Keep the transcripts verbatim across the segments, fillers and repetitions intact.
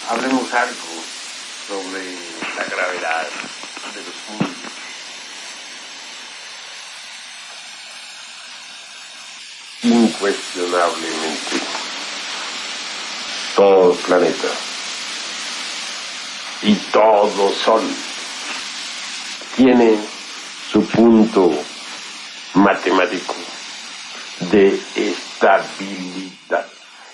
hablemos algo sobre la gravedad de los mundos. Incuestionablemente, todo planeta y todo sol tiene su punto matemático de estabilidad.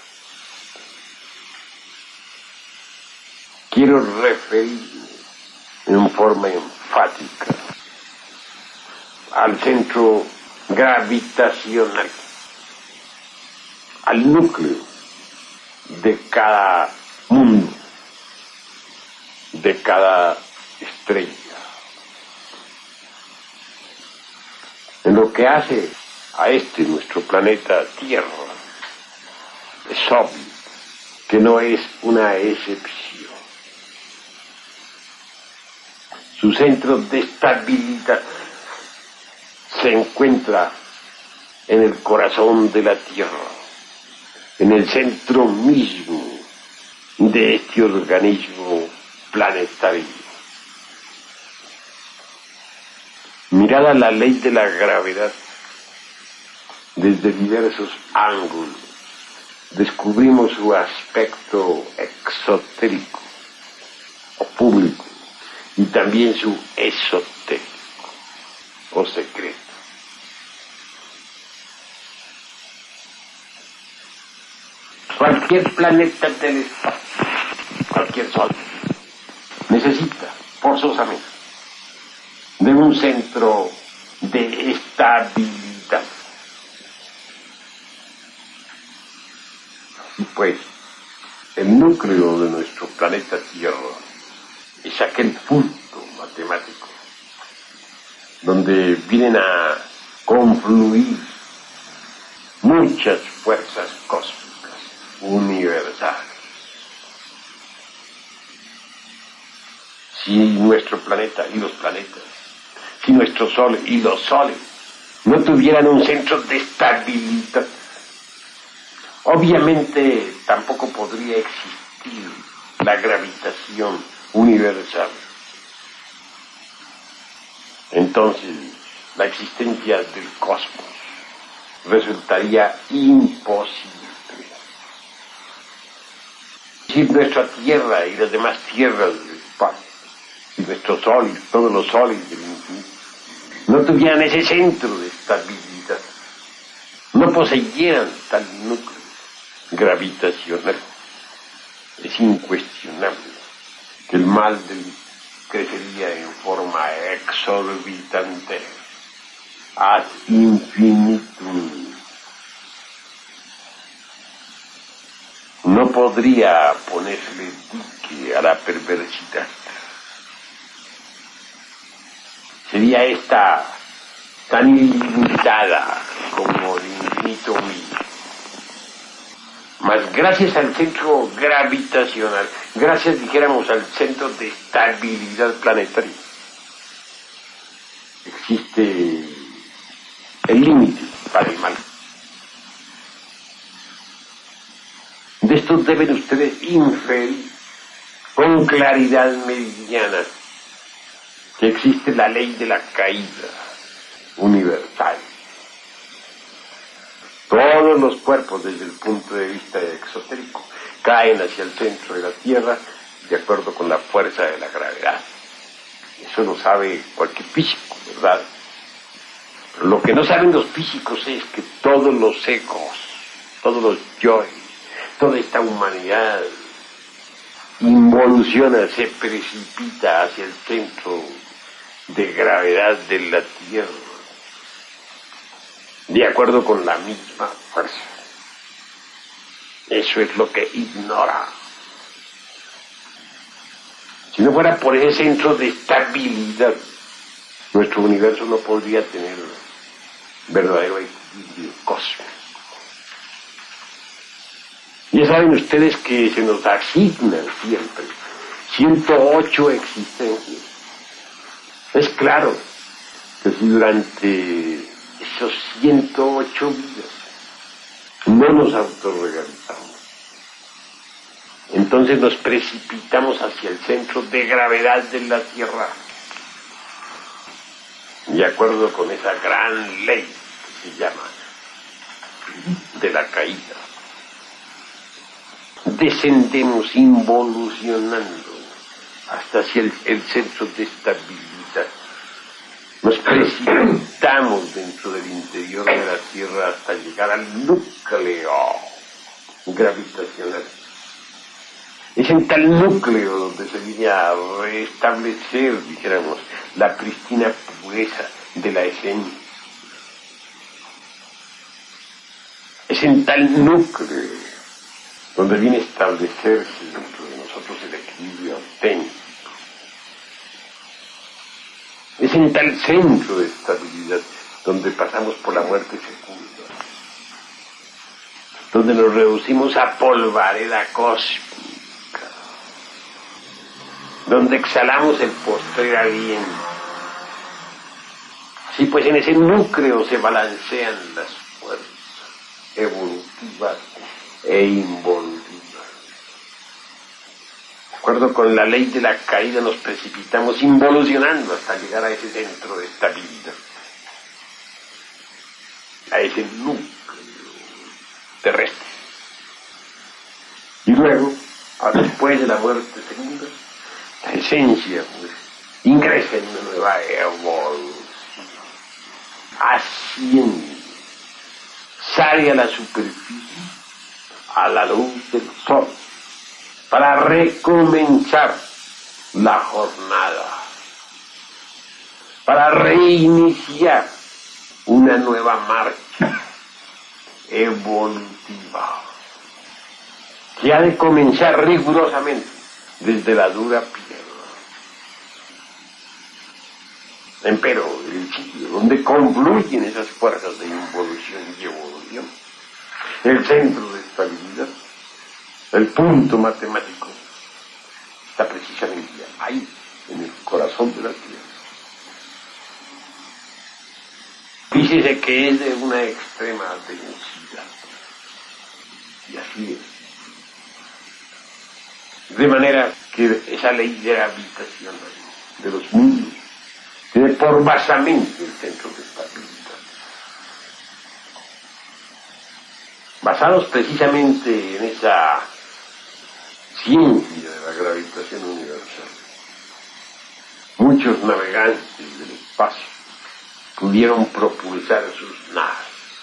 Quiero referirme en forma enfática al centro gravitacional, al núcleo de cada mundo, de cada estrella. En lo que hace a este nuestro planeta Tierra, es obvio que no es una excepción. Su centro de estabilidad se encuentra en el corazón de la Tierra, en el centro mismo de este organismo planetario. Mirada la ley de la gravedad desde diversos ángulos, descubrimos su aspecto exotérico o público y también su esotérico o secreto. Cualquier planeta del espacio, cualquier sol, necesita forzosamente de un centro de estabilidad. Y pues, el núcleo de nuestro planeta Tierra es aquel punto matemático donde vienen a confluir muchas fuerzas cósmicas universales. Si nuestro planeta y los planetas, si nuestro Sol y los soles no tuvieran un centro de estabilidad, obviamente tampoco podría existir la gravitación universal. Entonces, la existencia del cosmos resultaría imposible. Si nuestra Tierra y las demás tierras del espacio, si nuestro Sol y todos los soles del infinito no tuvieran ese centro de estabilidad, no poseyeran tal núcleo gravitacional, es incuestionable que el mal del crecería en forma exorbitante ad infinitum. No podría ponerle dique a la perversidad. Sería esta tan ilimitada como el infinito mismo. Mas gracias al centro gravitacional, gracias, dijéramos, al centro de estabilidad planetaria, existe el límite para el mal. De esto deben ustedes inferir con claridad meridiana que existe la ley de la caída universal. Todos los cuerpos, desde el punto de vista exotérico, caen hacia el centro de la Tierra de acuerdo con la fuerza de la gravedad. Eso lo sabe cualquier físico, ¿verdad? Pero lo que no saben los físicos es que todos los egos, todos los yoes, toda esta humanidad involuciona, se precipita hacia el centro de gravedad de la Tierra, de acuerdo con la misma fuerza. Eso es lo que ignora. Si no fuera por ese centro de estabilidad, nuestro universo no podría tener verdadero equilibrio cósmico. Ya saben ustedes que se nos asignan siempre ciento ocho existencias. Es claro que si durante esos ciento ocho vidas no nos autorregalizamos, Entonces nos precipitamos hacia el centro de gravedad de la Tierra, de acuerdo con esa gran ley que se llama de la caída. Descendemos involucionando hasta hacia el, el centro de estabilidad. Nos precipitamos dentro del interior de la Tierra hasta llegar al núcleo gravitacional. Es en tal núcleo donde se viene a restablecer, dijéramos, la pristina pureza de la esencia. Es en tal núcleo donde viene a establecerse dentro de nosotros el equilibrio auténtico. Es en tal centro de estabilidad donde pasamos por la muerte fecunda, donde nos reducimos a polvareda cósmica, donde exhalamos el postrer aliento. Sí, pues en ese núcleo se balancean las fuerzas evolutivas e involutivas. De acuerdo con la ley de la caída nos precipitamos involucionando hasta llegar a ese centro de estabilidad, a ese núcleo terrestre. Y luego, después de la muerte segunda, la esencia pues, ingresa en una nueva evolución, asciende, sale a la superficie, a la luz del sol, para recomenzar la jornada, para reiniciar una nueva marcha evolutiva, que ha de comenzar rigurosamente desde la dura piedra. Empero, el sitio donde confluyen esas fuerzas de involución y evolución, el centro de estabilidad, el punto matemático, está precisamente ahí, en el corazón de la Tierra. Dícese que es de una extrema densidad, y así es. De manera que esa ley gravitacional de los mundos tiene por basamento el centro de estabilidad. Basados precisamente en esa ciencia de la gravitación universal, muchos navegantes del espacio pudieron propulsar sus naves.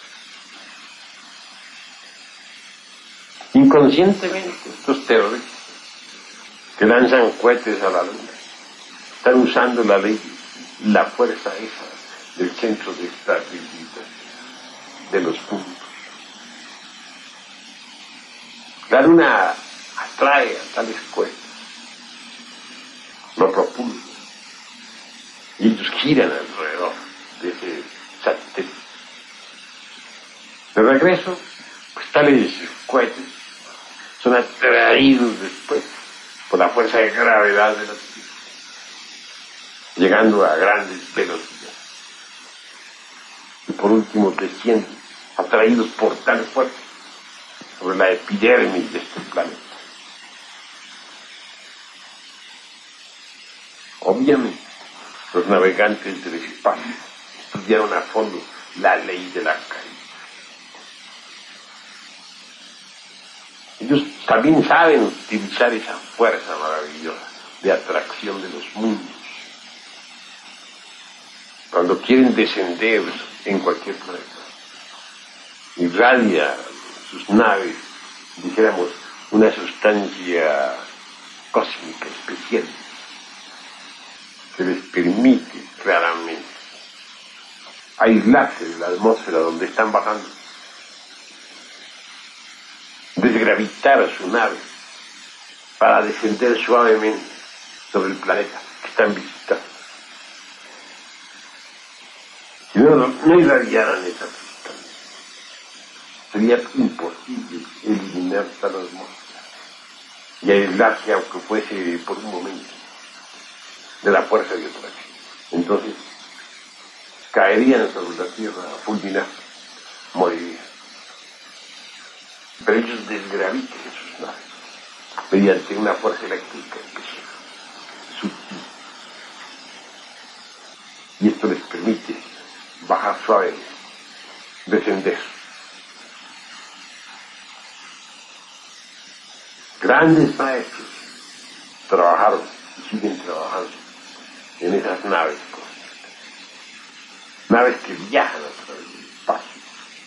Inconscientemente, estos terroristas que lanzan cohetes a la luna están usando la ley, la fuerza esa del centro de estabilidad de los puntos. La luna atrae a tales cohetes, lo propulsa, y ellos giran alrededor de ese satélite. De regreso, pues tales cohetes son atraídos después por la fuerza de gravedad de la Tierra, llegando a grandes velocidades. Y por último descienden, atraídos por tal fuerza, sobre la epidermis de este planeta. Obviamente, los navegantes del espacio estudiaron a fondo la ley de la caída. Ellos también saben utilizar esa fuerza maravillosa de atracción de los mundos. Cuando quieren descender en cualquier planeta, irradia sus naves, dijéramos, una sustancia cósmica especial que les permite claramente aislarse de la atmósfera donde están bajando, desgravitar a su nave para descender suavemente sobre el planeta que están visitando. Si no, no, no irradiaran esa sustancia, sería imposible eliminar tal atmósfera y aislarse, aunque fuese por un momento, de la fuerza de atracción. Entonces, caerían sobre la Tierra a fulminar, morirían. Pero ellos desgravitan sus naves mediante una fuerza eléctrica especial, sutil. Y esto les permite bajar suavemente, descender. Grandes maestros trabajaron y siguen trabajando en esas naves cósmicas, naves que viajan a través del espacio.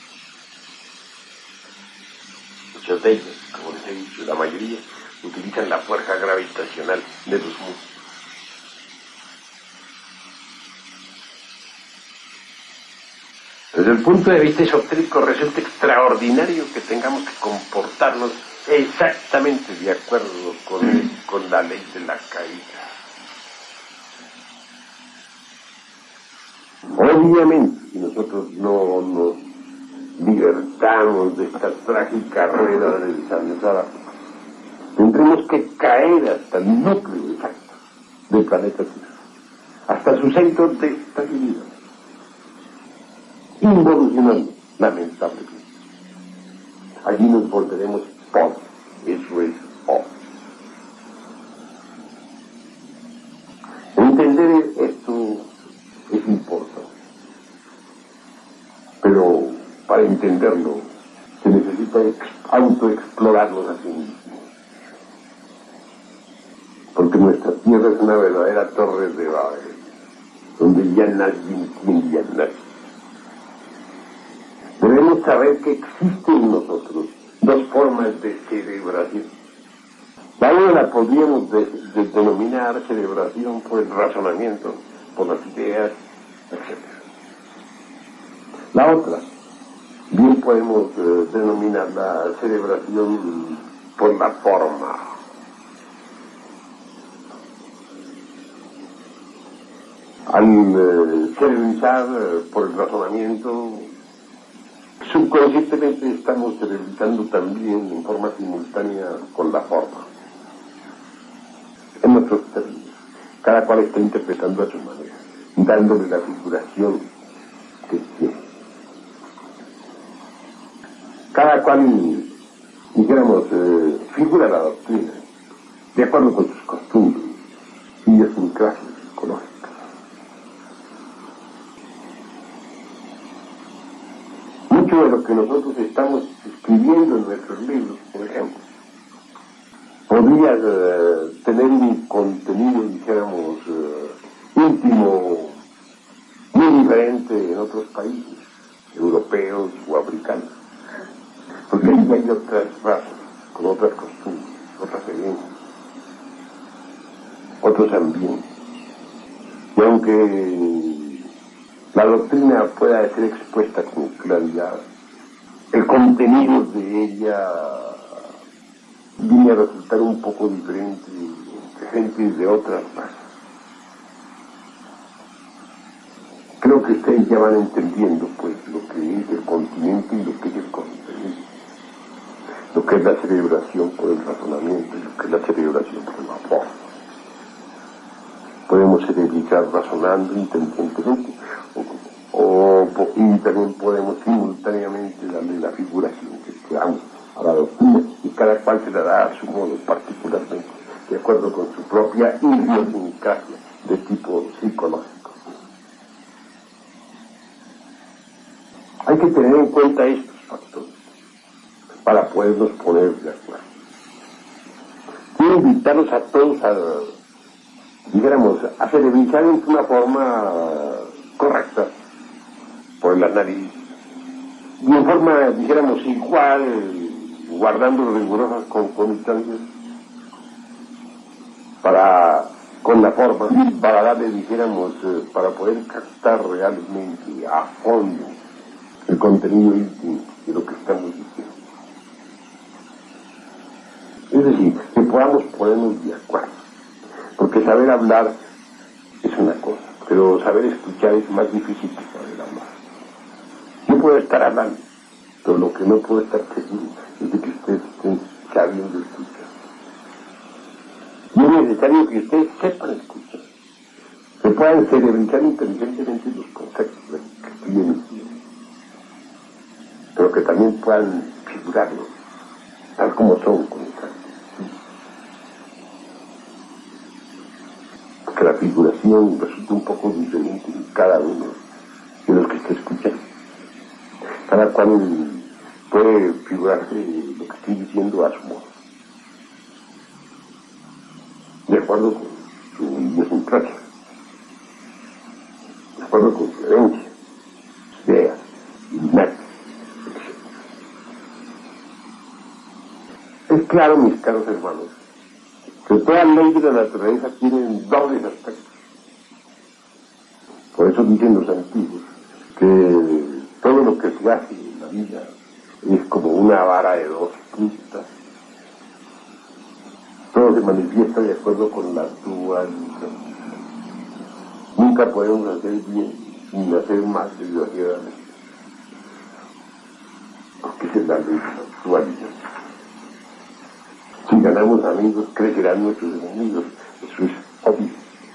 Muchas de ellas, como les he dicho, la mayoría utilizan la fuerza gravitacional de los mundos. Desde el punto de vista esotérico resulta extraordinario que tengamos que comportarnos exactamente de acuerdo con, el, con la ley de la caída. Obviamente, si nosotros no nos libertamos de esta trágica rueda del samsara, tendremos que caer hasta el núcleo exacto del planeta Tierra, hasta su centro de estabilidad, involucionando, lamentablemente. Allí nos volveremos pobres, eso es obvio. Entender esto es importante, pero para entenderlo se necesita autoexplorarnos a sí mismos, porque nuestra tierra es una verdadera torre de Babel, donde ya nadie entiende a nadie. Debemos saber que existen en nosotros dos formas de celebración. La una la podríamos de, de denominar celebración por el razonamiento, por las ideas, etcétera. La otra, bien podemos eh, denominar la celebración por la forma. Al eh, celebrar eh, por el razonamiento, subconscientemente estamos celebrando también en forma simultánea con la forma. En nuestros términos, cada cual está interpretando a su manera, dándole la figuración que quiere. Cada cual, dijéramos, eh, figura la doctrina de acuerdo con sus costumbres y idiosincrasias psicológicas. Mucho de lo que nosotros estamos escribiendo en nuestros libros, por ejemplo, podría eh, tener un contenido, dijéramos, eh, íntimo, muy diferente en otros países, europeos o africanos, porque ahí hay otras razas, con otras costumbres, otras creencias, otros ambientes. Y aunque la doctrina pueda ser expuesta con claridad, el contenido de ella viene a resultar un poco diferente entre gente de otras razas. Creo que ustedes ya van entendiendo pues lo que es el continente y lo que es el contenido, lo que es la celebración por el razonamiento y lo que es la celebración por la forma. Podemos celebrar razonando inteligentemente o, o, y también podemos simultáneamente darle la figuración que queramos a la doctrina, y cada cual se la da a su modo, particularmente de acuerdo con su propia idiosincrasia de tipo psicológico. Hay que tener en cuenta estos factores para podernos poner de acuerdo. Quiero invitarlos a todos a, dijéramos, a celebrar en una forma correcta por el análisis y en forma, dijéramos, igual, guardando rigurosas concomitancias para, con la forma, para darle, dijéramos, eh, para poder captar realmente a fondo el contenido íntimo de lo que estamos diciendo. Es decir, que podamos ponernos de acuerdo, porque saber hablar es una cosa, pero saber escuchar es más difícil que saber hablar. Yo puedo estar hablando, pero lo que no puedo estar seguro es de que ustedes estén sabiendo escuchar. Y es necesario que ustedes sepan escuchar, que puedan celebrar inteligentemente los conceptos que estoy emitiendo, pero que también puedan figurarlos tal como son con exactitud. que la figuración resulta un poco diferente en cada uno de los que está escuchando. Cada cual puede figurarse lo que estoy diciendo a su modo, de acuerdo con su idiosincrasia, de acuerdo con su herencia, sus ideas, innata, etcétera. Es claro, mis caros hermanos, que toda ley de la naturaleza tiene dobles aspectos. Por eso dicen los antiguos que todo lo que se hace en la vida es como una vara de dos puntas. Todo se manifiesta de acuerdo con la dualidad. Nunca podemos hacer bien sin hacer mal, desgraciadamente, porque esa es la ley de la dualidad. Si ganamos amigos, crecerán nuestros enemigos. Eso es obvio.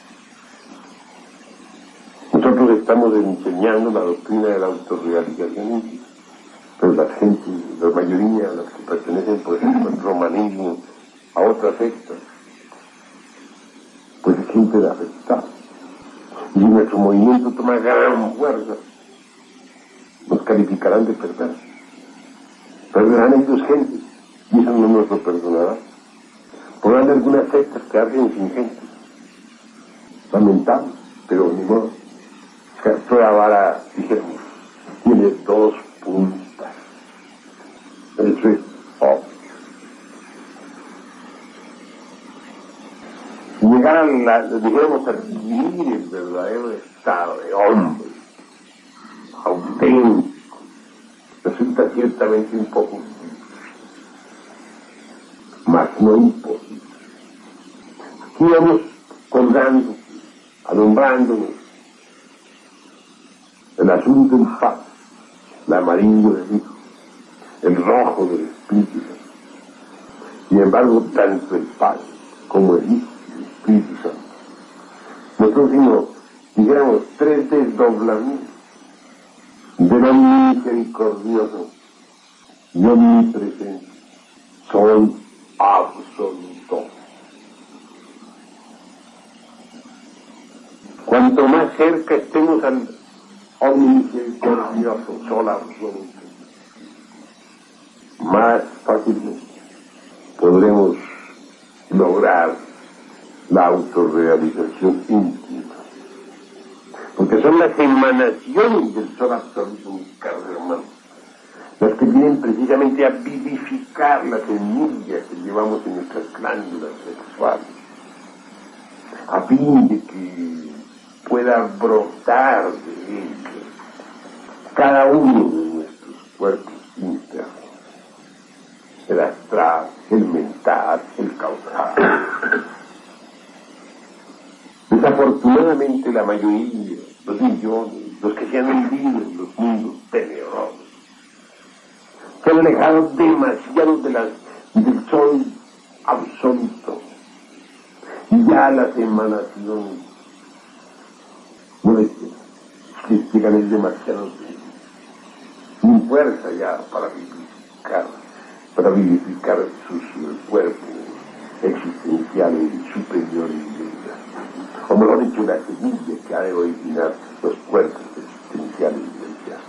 Nosotros estamos enseñando la doctrina de la autorrealización íntima, pero la gente, la mayoría de los que pertenecen, por ejemplo, al romanismo, a otras sectas, pues se sienten afectados. Y si nuestro movimiento toma gran fuerza, nos calificarán de perversos. Perderán ellos gente, y eso no nos lo perdonará. Podrán algunas sectas quedarse sin gente. Lamentable, pero ni modo. Toda vara, dijéramos, tiene dos puntas. Eso es obvio. Llegar a la, dijéramos, a vivir el verdadero estado de hombre, auténtico, resulta ciertamente un poco más no imposible. Aquí vamos colgando, alumbrándonos el azul del Padre, el amarillo del Hijo, el rojo del Espíritu Santo. Sin embargo, tanto el Padre como el Hijo y el Espíritu Santo, nosotros sino, dijéramos, tres desdoblamientos del omnimisericordioso y omnipresente, son absoluto. Cuanto más cerca estemos al omnimisericordioso, sol absoluto, más fácilmente podremos lograr la autorrealización íntima, porque son las emanaciones del sol absoluto, mis caros hermanos, las que vienen precisamente a vivificar la semilla que llevamos en nuestras glándulas sexuales, a fin de que pueda brotar de ellas cada uno de nuestros cuerpos internos, el astral, el mental, el causal. Desafortunadamente la mayoría, los millones, los que se han vivido en los mundos tenebrosos, se han alejado demasiado de las, del sol absoluto, y ya las emanaciones no les llegan, es demasiado sin fuerza ya para vivificar, para vivificar sus uh, cuerpos existenciales superiores, o mejor dicho, la semilla que ha de originar los cuerpos existenciales vivenciales.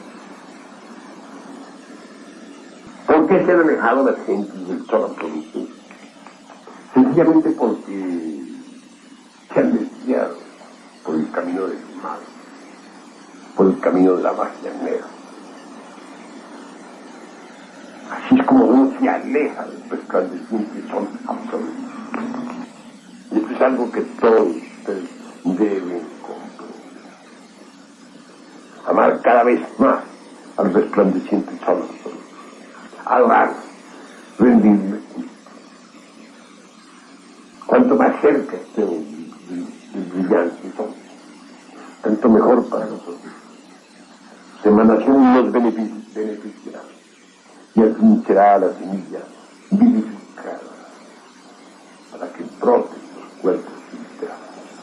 ¿Por qué se han alejado las gentes del sol absoluto? Sencillamente porque se han desviado por el camino del mal, por el camino de la magia negra. Así es como uno se aleja del resplandeciente sol absoluto. Esto es algo que todos ustedes deben comprender. Amar cada vez más al resplandeciente sol absoluto. Adorar, rendirle. Cuanto más cerca estemos del brillante sol, tanto mejor para nosotros. Su emanación nos beneficiará, y al fin será la semilla vivificada para que broten los cuerpos internos.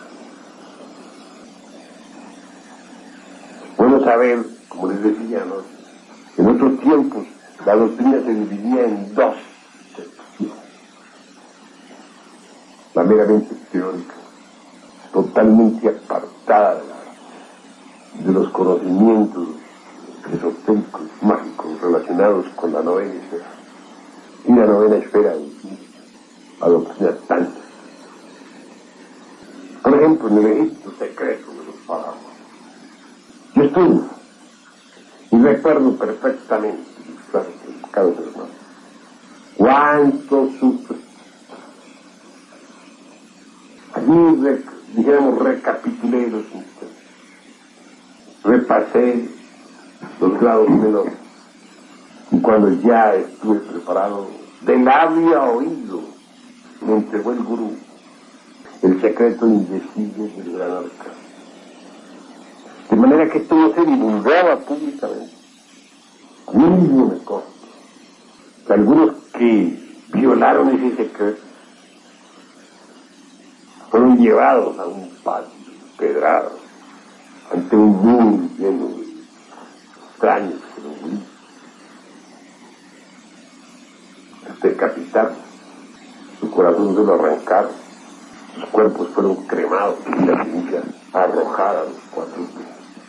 Bueno saber, como les decía, ¿no?, en otros tiempos la doctrina se dividía en dos secciones: la meramente teórica totalmente apartada de, la, de los conocimientos esotéricos, mágicos relacionados con la novena esfera. Y la novena esfera adoctrina tanto. Por ejemplo, en el Egipto secreto de los faraones. Yo estuve y recuerdo perfectamente, claro, cada hermano, cuánto sufre. Allí, re, dijéramos, recapitulé los instantes, repasé los grados menores, y cuando ya estuve preparado, de labio a oído, me entregó el gurú el secreto indecible del gran arcano. De manera que esto no se divulgaba públicamente. A mí mismo me consta que algunos que violaron ese secreto fueron llevados a un patio pedrado ante un mundo lleno de extraños fenómenos, decapitaron, su corazón se lo arrancaron, sus cuerpos fueron cremados y las cenizas arrojadas a los cuatro pies.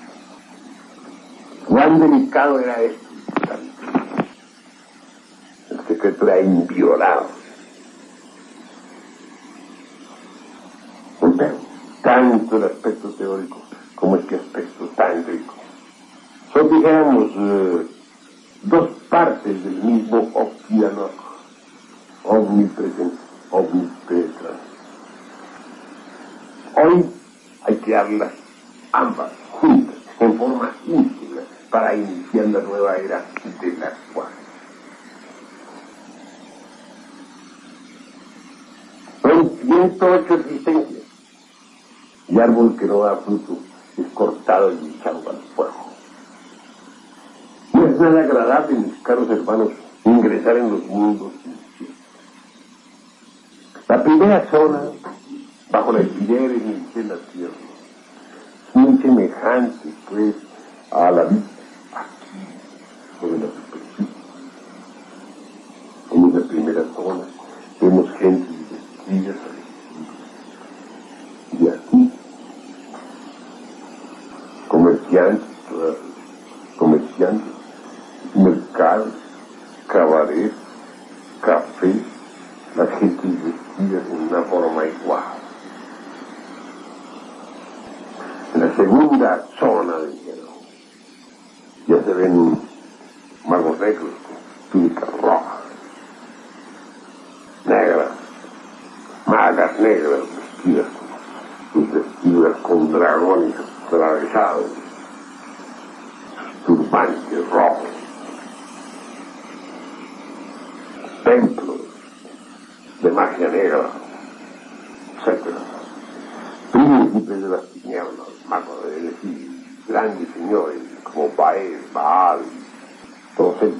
Cuán delicado era esto. El secreto era inviolable. Pero tanto el aspecto teórico como este aspecto tándrico son, dijéramos, eh, dos partes del mismo océano omnipresente, omnipenetrante. Hoy hay que darlas ambas juntas, en forma íntegra, para iniciar la nueva era de la cual. Son ciento ocho existencias, y árbol que no da fruto es cortado y echado al fuego. No es nada agradable, mis caros hermanos, ingresar en los mundos. La primera zona, bajo la epidermis de la tierra, es muy semejante, pues, a la vida aquí, sobre la superficie. En esa primera zona vemos gente vestidas y aquí comerciantes, comerciantes, mercados, cabaret, café, la gente vestida en una forma igual. En la segunda zona de hielo ya se ven magos negros con túnicas rojas, negras, magas negras vestidas, sus vestiduras con dragones atravesados, sus turbantes rojos, templos de magia negra, etcétera. Príncipes de las tinieblas, magos de decir, grandes señores como Baal, Baal, todos ellos.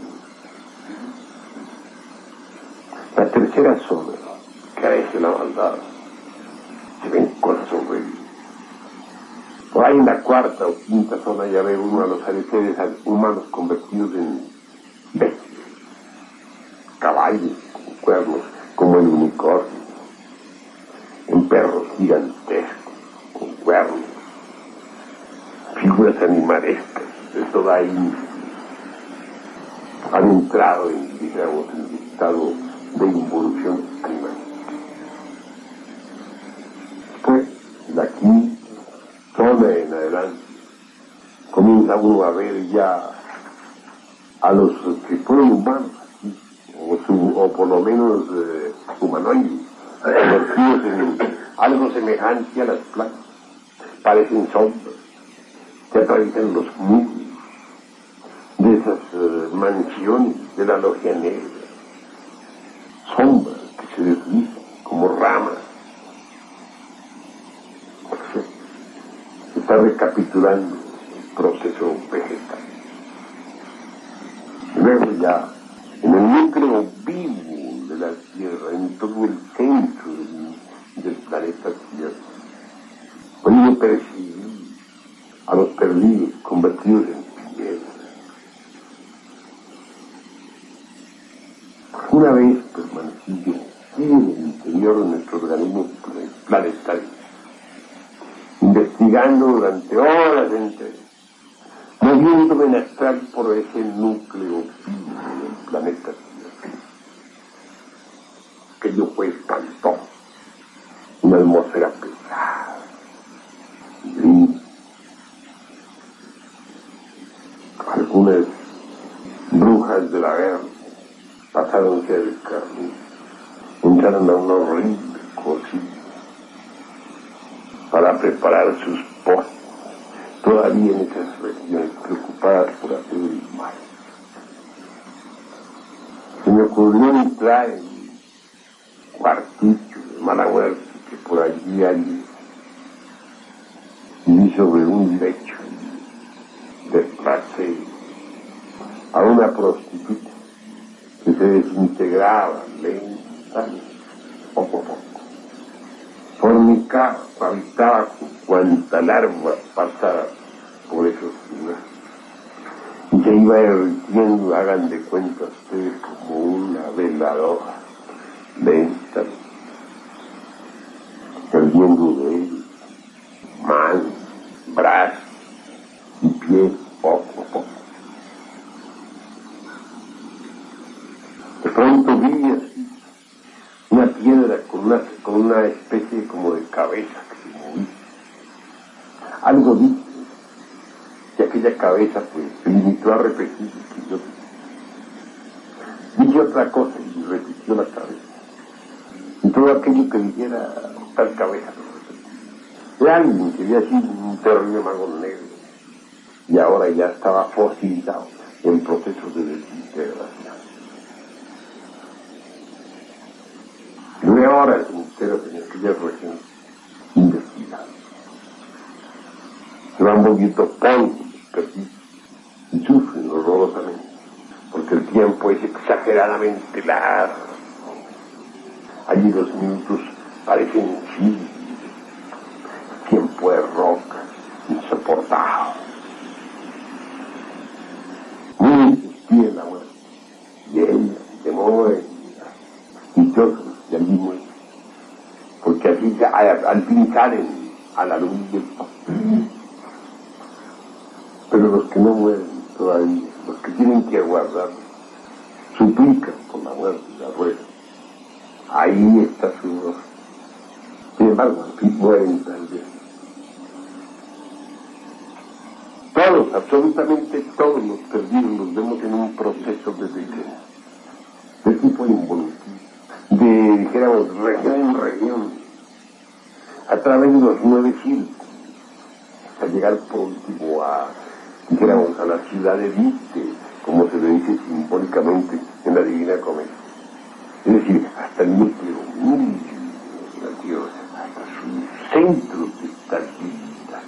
La tercera zona, que carece la maldad, se ven cosas horribles. Por ahí en la cuarta o quinta zona ya ve uno a los seres humanos convertidos en bestias, caballos con cuernos, como el unicornio, en perros gigantescos, con cuernos, figuras animalescas, de toda ahí han entrado en, digamos, en el estado de involución animal. Pues, de aquí, zona en adelante, comienza uno a ver ya a los que fueron humanos, o, su, o por lo menos eh, humanoides, convertidos en algo semejante a las plantas, parecen sombras que atraviesan los muros de esas uh, mansiones de la logia negra, sombras que se deslizan como ramas. Se está recapitulando el proceso vegetal. Luego ya, en el núcleo vivo de la Tierra, en todo el centro del, del planeta Tierra, podemos percibir a los perdidos convertidos en piedra. Una vez permanecido en el interior de nuestro organismo planetario, mirando durante horas enteras, moviéndome en astral por ese núcleo vivo del planeta Tierra. Aquello fue espantoso, una atmósfera pesada, gris. Algunas brujas de la guerra pasaron cerca de mí, entraron a una horrible cocina para preparar sus postres, todavía en esas regiones preocupadas por hacer el mal. Se me ocurrió entrar en un cuartito de mala muerte que por allí hay, y sobre un lecho desplacé a una prostituta que se desintegraba lentamente, poco a poco. Fornicaba, habitaba con cuanta larva pasara por esos lugares. Y se iba derritiendo, hagan de cuenta ustedes, como una veladora, lentamente, perdiendo de él manos, brazos y pies, poco a poco. De pronto vi así una piedra con una, con una especie como de cabeza que se movía. Algo dice que aquella cabeza pues se limitó a repetir que yo dije otra cosa y repitió la cabeza. Y todo aquello que dijera tal cabeza lo repetía. Era alguien que había sido un terrible mago negro y ahora ya estaba fosilizado en procesos de desintegración. Nueve horas enteras en aquellas regiones investigando. Se van volviendo polvos, perdidos, y sufren horrorosamente, porque el tiempo es exageradamente largo. Allí los minutos parecen siglos, el tiempo es roca, insoportable. Muy existía la muerte, y ella se mueve, y yo y allí muere, porque así al, al fin salen a la luz del sol. Pero los que no mueren todavía, los que tienen que aguardar, suplican por la muerte y la rueda. Ahí está su voz. Sin embargo, al fin mueren también. Todos, absolutamente todos los perdidos los vemos en un proceso de decreto, de tipo involuntario, de, dijéramos, región en región, a través de los nueve círculos, hasta llegar por último a, dijéramos, a la ciudad de Vite, como se le dice simbólicamente en la Divina Comedia. Es decir, hasta el núcleo mismo de la Tierra, hasta su centro de estabilidad.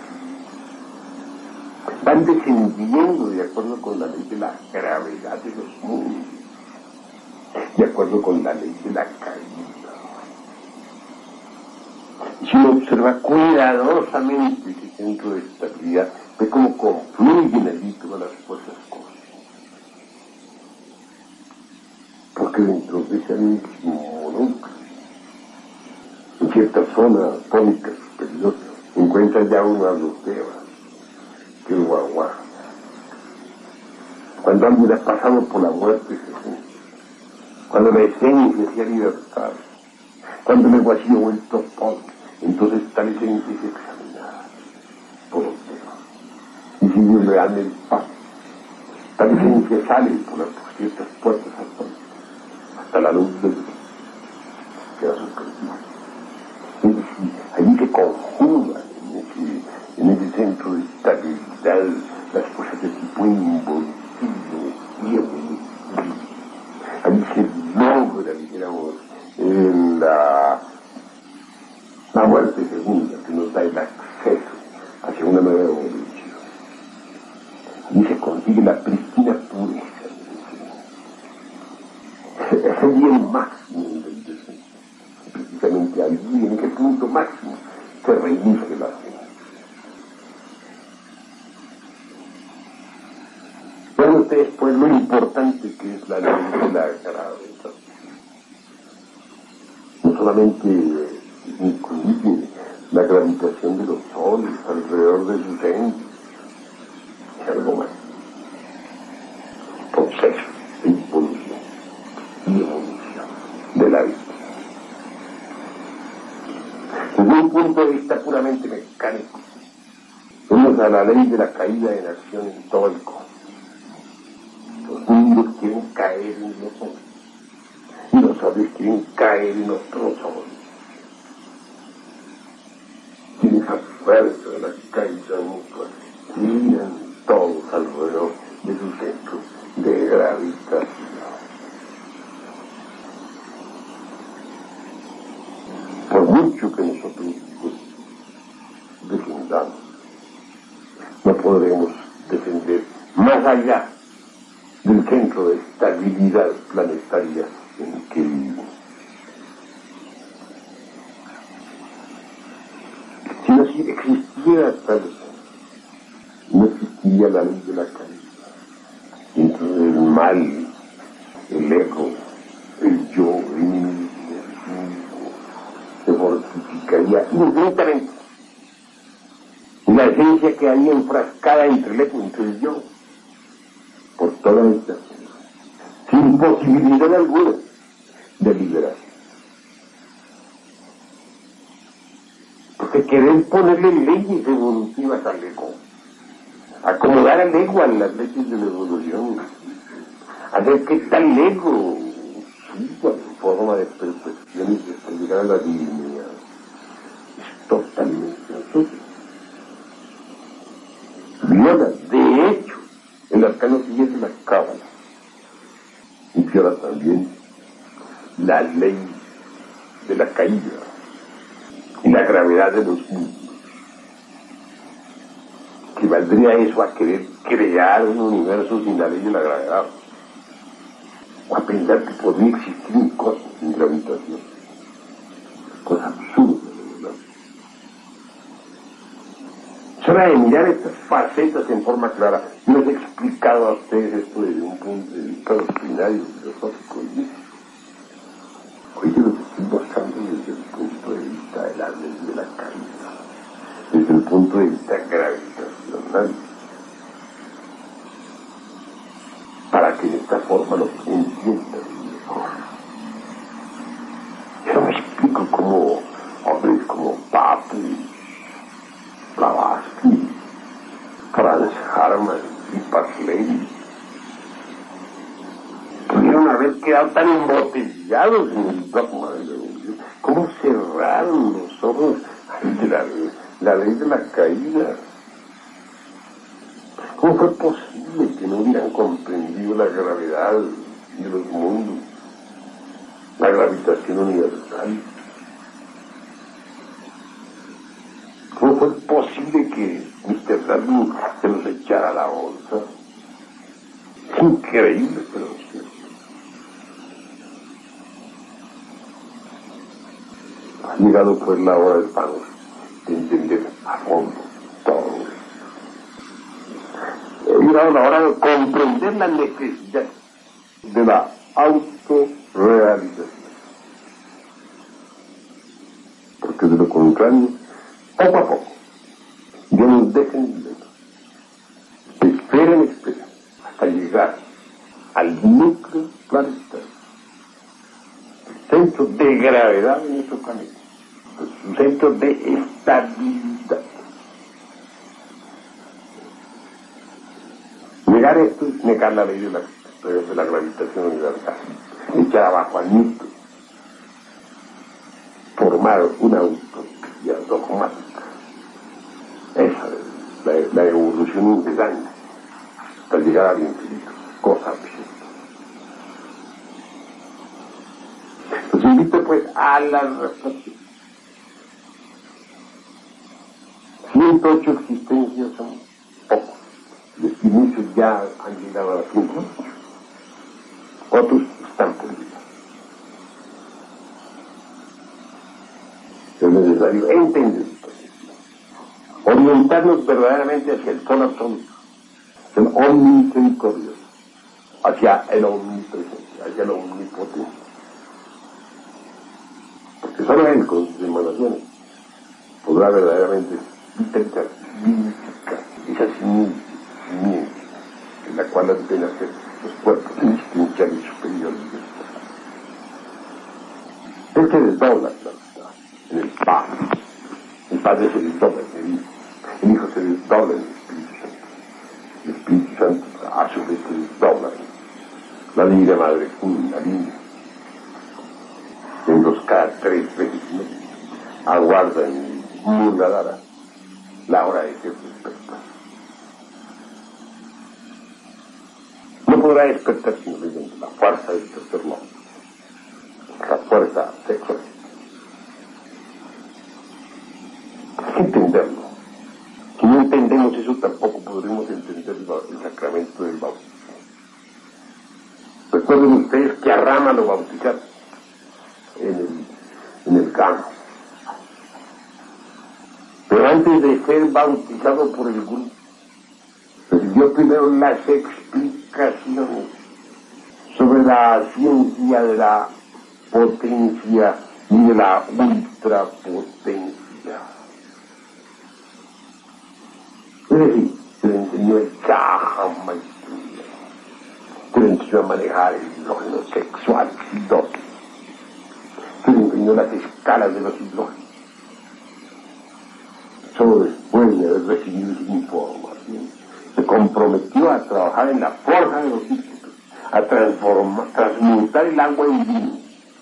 Van descendiendo de acuerdo con la ley de la gravedad de los mundos, de acuerdo con la ley de la caída. Si uno observa cuidadosamente ese centro de estabilidad, ve cómo confluyen allí todas las fuerzas cósmicas. Porque dentro de ese mismo núcleo, en cierta zona tónica superior, encuentra ya una luteva, que es guagua. Cuando alguien ha pasado por la muerte, se siente. Cuando la esencia se ha libertado, cuando el vacío ha vuelto polvo, entonces tal esencia es examinada por los demás. Y si Dios le da el paso, tal esencia sale por las por ciertas puertas hasta la luz del día, que va a sorprender. Es decir, allí se conjugan en ese, en ese centro de estabilidad las cosas de tipo involutivo, tiempo. Allí se logra, dijéramos, en la, la muerte segunda, que nos da el acceso hacia una nueva evolución. Allí se consigue la pristina pureza. Es el bien máximo del deseo. Precisamente allí, en ese punto máximo, se reinicia la fe. Vean ustedes, pues, lo importante que es la ley de la gravedad. No solamente incluye la gravitación de los soles alrededor de su centro, y algo más. Proceso de involución y evolución de la vida. Desde un punto de vista puramente mecánico, vemos a la ley de la caída en acción en todo el cosmos. Los mundos quieren caer en los soles, y los soles quieren caer en otros soles. Y esa fuerza de la caída mutua giran todos alrededor de su centro de gravitación. Por mucho que nosotros pues, defendamos, no podremos defender más allá del centro de estabilidad planetaria en el que vivimos. Si no existiera tal, no existiría la ley de la caída. Entonces el mal, el ego, el yo, el mismo, se fortificaría infinitamente. Y la esencia quedaría enfrascada entre el ego, entre el yo, por toda esta vida, sin posibilidad alguna de liberación. Porque querer ponerle leyes evolutivas al ego, acomodar al ego a las leyes de la evolución, hacer que tal ego suba en forma de perfecciones hasta llegar a la divinidad, es totalmente absurdo. Viola, de hecho, el arcano siguiente la cábala, y viola también la ley de la caída y la gravedad de los mundos. Que valdría eso a querer crear un universo sin la ley de la gravedad, o a pensar que podría existir un cosmos sin gravitación. Cosa absurda, de verdad. Es hora de mirar estas facetas en forma clara. Yo les he explicado a ustedes esto desde un punto de vista doctrinario, filosófico y místico. Hoy yo los estoy mostrando desde el punto de vista de la ley de la caída, desde el punto de vista gravitacional, para que de esta forma lo entiendan mejor. Yo me explico como hombres como Papi, Blavatsky, Franz Hartmann y Parsley pudieron haber quedado tan embotellados en el dogma de la evolución. ¿Cómo cerraron los ojos ante la, la ley de la caída? ¿Cómo fue posible que no hubieran comprendido la gravedad de los mundos, la gravitación universal? ¿Cómo fue posible que mister Darwin se los echara a la bolsa? Es increíble, pero es cierto. Ha llegado pues la hora del pan de entender a fondo todo esto. Ha llegado la hora de comprender la necesidad de la autorrealización. Porque de lo contrario, poco a poco, Dios nos deja en dinero. Esperen, esperen, hasta llegar al núcleo planetario, el centro de gravedad de nuestro planeta, un centro de estabilidad. Negar esto es negar la ley de la, de la gravitación universal, echar abajo al núcleo, formar una utopía dogmática. Esa es la, la evolución incesante hasta llegar al infinito, cosa absurda. Los invito pues a la reflexión. ciento ocho existencias son pocos. Los que muchos ya han llegado a la ciento ocho. Otros están por llegar. Es necesario entender esto, orientarnos verdaderamente hacia el sol absoluto, el omnisericordioso, hacia el omnipresente, hacia el omnipotente. Porque solo él, con sus emanaciones, podrá verdaderamente vitalizar, vivificar esa simiente, simiente en la cual han de nacer los cuerpos instintivos y superiores de esta. Él se desdobla en el Padre. El Padre se desdobla en el Hijo. El Hijo se desdobla en el Espíritu Santo. El Espíritu Santo a su vez se desdobla en la Divina Madre Funda, línea. En los cada tres veces ¿no? aguarda en Murgadara la hora de ser despertar. No podrá despertar sino mediante la fuerza del tercer mundo, la fuerza sexual. Hay que entenderlo. Si no entendemos eso, tampoco podremos entender el sacramento del bautismo. Recuerden ustedes que a Rama lo bautizaron en el, en el campo. Pero antes de ser bautizado por el Gurú, recibió primero las explicaciones sobre la ciencia de la potencia y de la ultrapotencia. Es decir, se le enseñó el Chaja Maestría, se le enseñó a manejar el hidrógeno sexual exitoso, se le enseñó las escalas de los hidrógenos. Solo después de haber recibido esa información, se comprometió a trabajar en la forja de los cíclicos, a transformar, transmutar el agua en vino.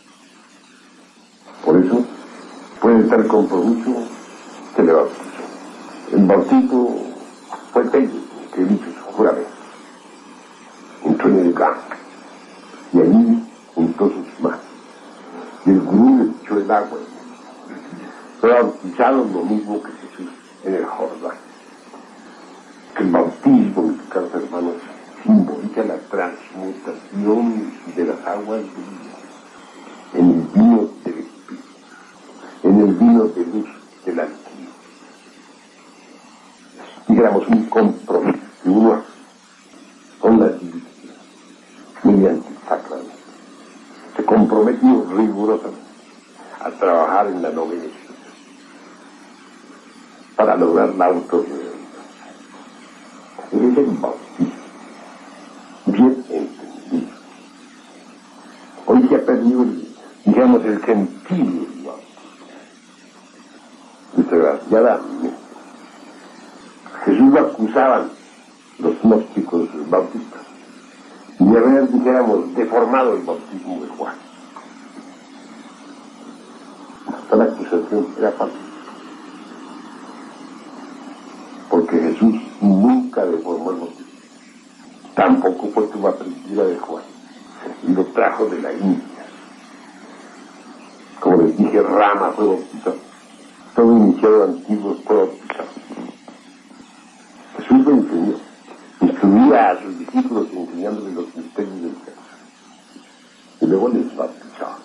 Por eso, después de tal compromiso, se le bautizó. El bautismo fue técnico, que hizo su juramento. Entró en el Ganges, y allí juntó sus manos. Y el Gurú le echó el agua. Fue bautizado lo mismo que Jesús en el Jordán. El bautismo, mis caros hermanos, simboliza la transmutación de las aguas de vida en el vino del Espíritu, en el vino de luz del Altísimo. Dijéramos un compromiso que uno hace con la divinidad mediante el sacramento. Se comprometió rigurosamente a trabajar en la novena para lograr la autorrealización. Ese es el bautismo, bien entendido. Hoy se ha perdido, el, digamos, el sentido del bautismo. Desgraciadamente, Jesús lo acusaban los gnósticos bautistas de haber, dijéramos, deformado el bautismo de Juan. Hasta la acusación era falsa. Porque Jesús nunca deformó el bautismo. Tampoco fue tu aprendida de Juan. Y lo trajo de la India. Como les dije, Rama fue bautizado. Todo iniciado antiguo fue bautizado. Jesús lo enseñó. Instruía a sus discípulos enseñándoles los misterios del cielo. Y luego les bautizaba.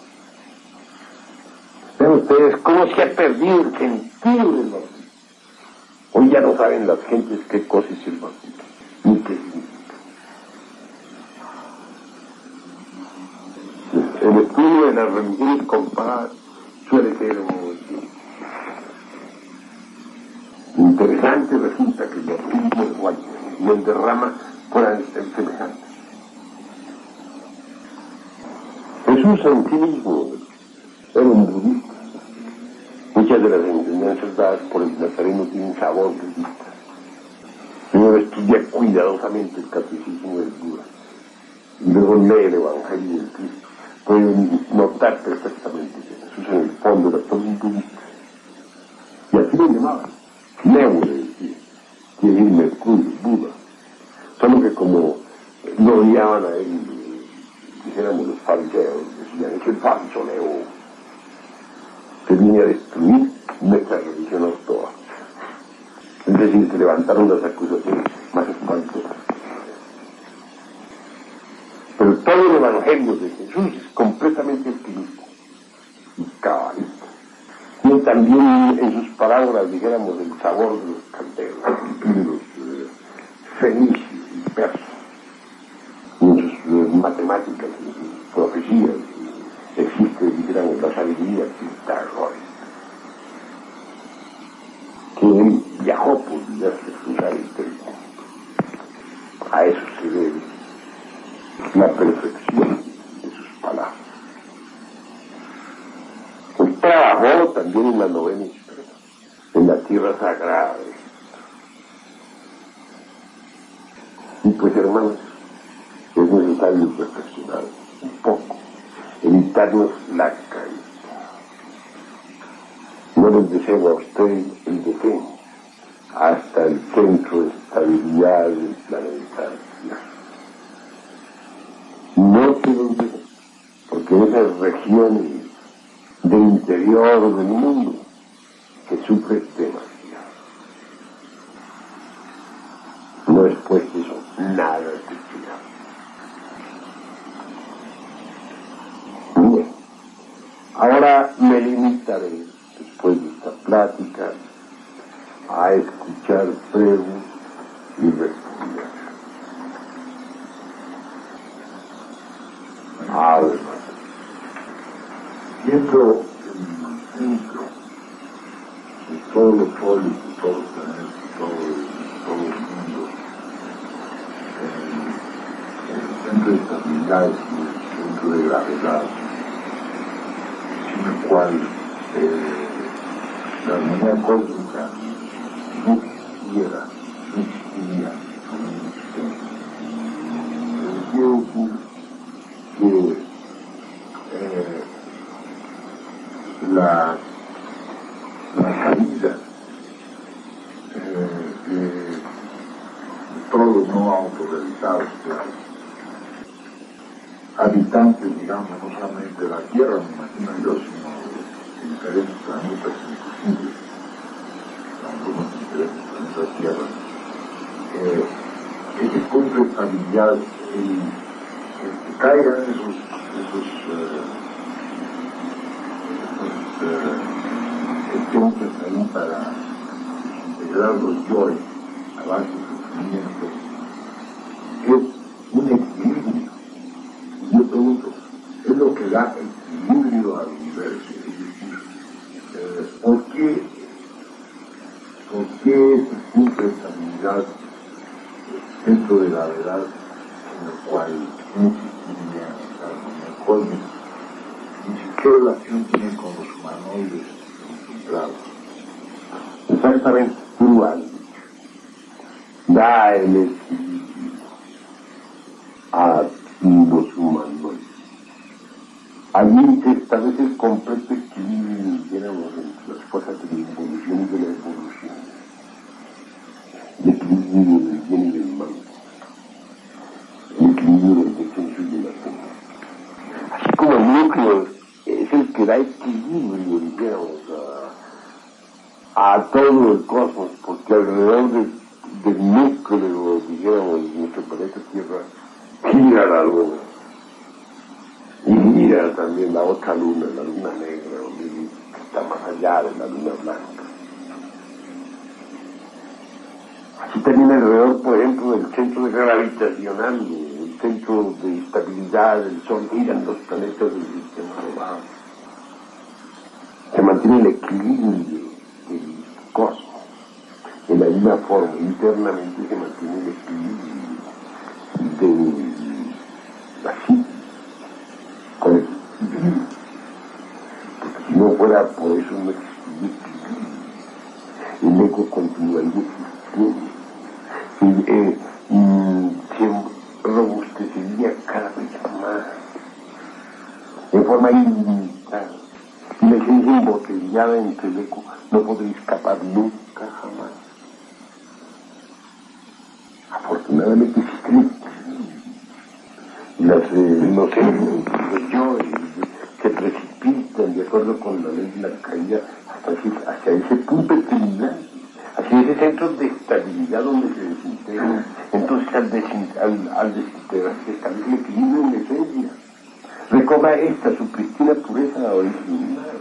Vean ustedes cómo se ha perdido el sentido del bautismo. Hoy ya no saben las gentes qué cosa es el bautismo, ni qué significa. El estudio de las religiones comparadas suele ser muy interesante. Resulta que el bautismo de Juan y el de Rama fueran semejantes. Jesús en sí mismo era un budista. Muchas de las enseñanzas dadas por el Nazareno tienen sabor budista. Uno estudia cuidadosamente el catecismo del Buda y luego lee el Evangelio del Cristo. Pueden notar perfectamente que Jesús en el fondo era todo un budista. Y así lo llamaban. Neu le decía, quiere decir Mercurio, Buda. Solo que como lo odiaban a él, dijéramos los fariseos, decían, es el falso Neu, que viene a destruir nuestra religión ortodoxa. Es decir, se levantaron las acusaciones más espantosas. Pero todo el Evangelio de Jesús es completamente optimista y cabalista. Tiene también en sus parábolas, dijéramos, el sabor de los caldeos, de los eh, fenicios y persas. Y en sus eh, matemáticas, en sus profecías, existe, dijéramos, la sabiduría pitagórica. que él viajó por diversos lugares del mundo. A eso se debe la perfección de sus palabras. Él trabajó también en la novena esfera, en la tierra sagrada. Y pues, hermanos, es necesario reflexionar un poco, evitarnos la caída. No les deseo a ustedes el deseo hasta el centro de estabilidad del planeta Tierra. No se lo olviden, porque esas regiones del interior del mundo que sufren demasiado. No es pues eso nada especial. Bien, ahora me limitaré, después de esta plática, a escuchar preguntas y responder. Además, siendo el centro de todos los folios, de todos los planetas, de todo, todo el mundo, el centro de estabilidad, el centro de gravedad, sin el cual eh, la armonía cósmica no existiera, no existiría, no existiría. Quiero decir que eh, la, la caída eh, de, de todos los no autorrealizados, habitantes, digamos, no solamente de la Tierra, me imagino yo, sino de diferentes planetas inclusive, algunos diferentes planetas Tierra, eh, ese punto de estabilidad, el, el que caigan esos, esos, eh, esos eh, entonces ahí para integrar los yoes a base de sufrimiento, es un equilibrio. Y yo pregunto, es lo que da equilibrio al universo. Es decir, eh, ¿por qué, por qué ese punto de estabilidad, centro de gravedad, en el cual no existiría la armonía cósmica, ni qué relación tiene con los humanoides concentrados? Exactamente, tú lo has dicho. Da el equilibrio a los humanoides. Allí se establece el completo equilibrio, dijéramos, entre las fuerzas de la involución y de la evolución. El equilibrio del bien y del mal. El equilibrio del descenso y de la ascenso. Así como el núcleo es el que da equilibrio, dijéramos, a, a todo el cosmos, porque alrededor de, del núcleo, dijéramos, de nuestro planeta Tierra, gira la luna. Y gira también la otra luna, la luna negra, que está más allá de la luna blanca. Así también alrededor, por ejemplo, del centro de gravitacional, el centro de estabilidad del Sol, giran los planetas del sistema solar. Se mantiene el equilibrio del cosmos. De la misma forma, internamente se mantiene el equilibrio de la psique, con el equilibrio. Porque si no fuera por eso no existiría equilibrio. El ego continuaría existiendo. Y, eh, y se robustecería cada vez más, de forma ilimitada. Y la esencia embotellada entre el eco no podría escapar nunca jamás. Afortunadamente existe. Las, eh, los egos, los yo, se precipitan de acuerdo con la ley de la caída hasta ese, hacia ese punto equilibrante, hacia ese centro de estabilidad donde se desintegran. Entonces al, desin, al, al desintegrarse se establece el equilibrio en la esencia. Recobra esta su pristina pureza original.